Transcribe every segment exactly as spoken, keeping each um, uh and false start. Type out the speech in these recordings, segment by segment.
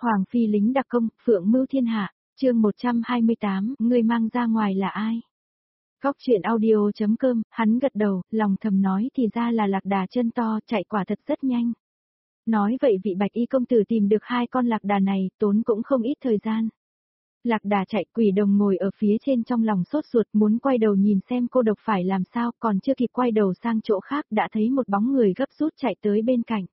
Hoàng phi lính đặc công, phượng mưu thiên hạ, chương một trăm hai mươi tám, người mang ra ngoài là ai? Góc chuyện audio.com, hắn gật đầu, lòng thầm nói thì ra là lạc đà chân to, chạy quả thật rất nhanh. Nói vậy vị bạch y công tử tìm được hai con lạc đà này, tốn cũng không ít thời gian. Lạc đà chạy, Quỷ Đồng ngồi ở phía trên trong lòng sốt ruột, muốn quay đầu nhìn xem cô độc phải làm sao, còn chưa kịp quay đầu sang chỗ khác đã thấy một bóng người gấp rút chạy tới bên cạnh.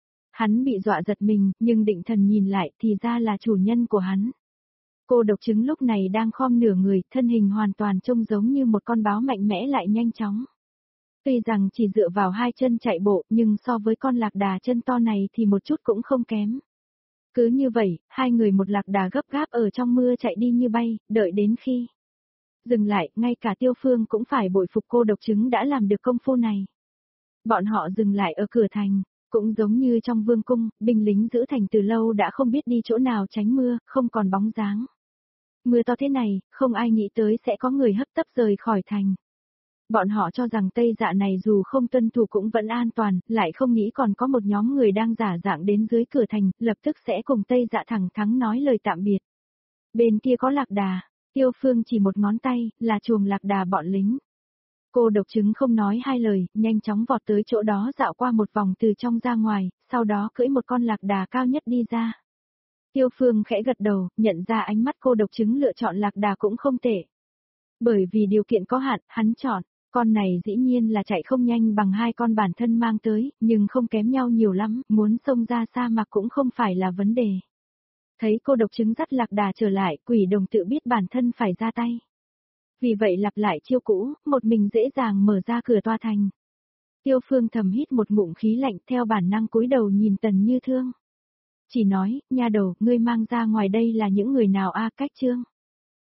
Hắn bị dọa giật mình, nhưng định thần nhìn lại thì ra là chủ nhân của hắn. Cô độc trứng lúc này đang khom nửa người, thân hình hoàn toàn trông giống như một con báo mạnh mẽ lại nhanh chóng. Tuy rằng chỉ dựa vào hai chân chạy bộ, nhưng so với con lạc đà chân to này thì một chút cũng không kém. Cứ như vậy, hai người một lạc đà gấp gáp ở trong mưa chạy đi như bay, đợi đến khi dừng lại, ngay cả Tiêu Phương cũng phải bội phục cô độc trứng đã làm được công phu này. Bọn họ dừng lại ở cửa thành, cũng giống như trong vương cung, binh lính giữ thành từ lâu đã không biết đi chỗ nào tránh mưa, không còn bóng dáng. Mưa to thế này, không ai nghĩ tới sẽ có người hấp tấp rời khỏi thành. Bọn họ cho rằng Tây Dạ này dù không tuân thủ cũng vẫn an toàn, lại không nghĩ còn có một nhóm người đang giả dạng đến dưới cửa thành, lập tức sẽ cùng Tây Dạ thẳng thắn nói lời tạm biệt. Bên kia có lạc đà, Tiêu Phương chỉ một ngón tay, là chuồng lạc đà bọn lính. Cô độc trứng không nói hai lời, nhanh chóng vọt tới chỗ đó dạo qua một vòng từ trong ra ngoài, sau đó cưỡi một con lạc đà cao nhất đi ra. Tiêu Phương khẽ gật đầu, nhận ra ánh mắt cô độc trứng lựa chọn lạc đà cũng không tệ. Bởi vì điều kiện có hạn, hắn chọn. Con này dĩ nhiên là chạy không nhanh bằng hai con bản thân mang tới, nhưng không kém nhau nhiều lắm, muốn xông ra sa mạc cũng không phải là vấn đề. Thấy cô độc trứng dắt lạc đà trở lại, Quỷ Đồng tự biết bản thân phải ra tay. Vì vậy lặp lại chiêu cũ, một mình dễ dàng mở ra cửa toa thành. Tiêu Phương thầm hít một ngụm khí lạnh theo bản năng cúi đầu nhìn Tần Như Thương. Chỉ nói, nha đầu, ngươi mang ra ngoài đây là những người nào a? Cách Trương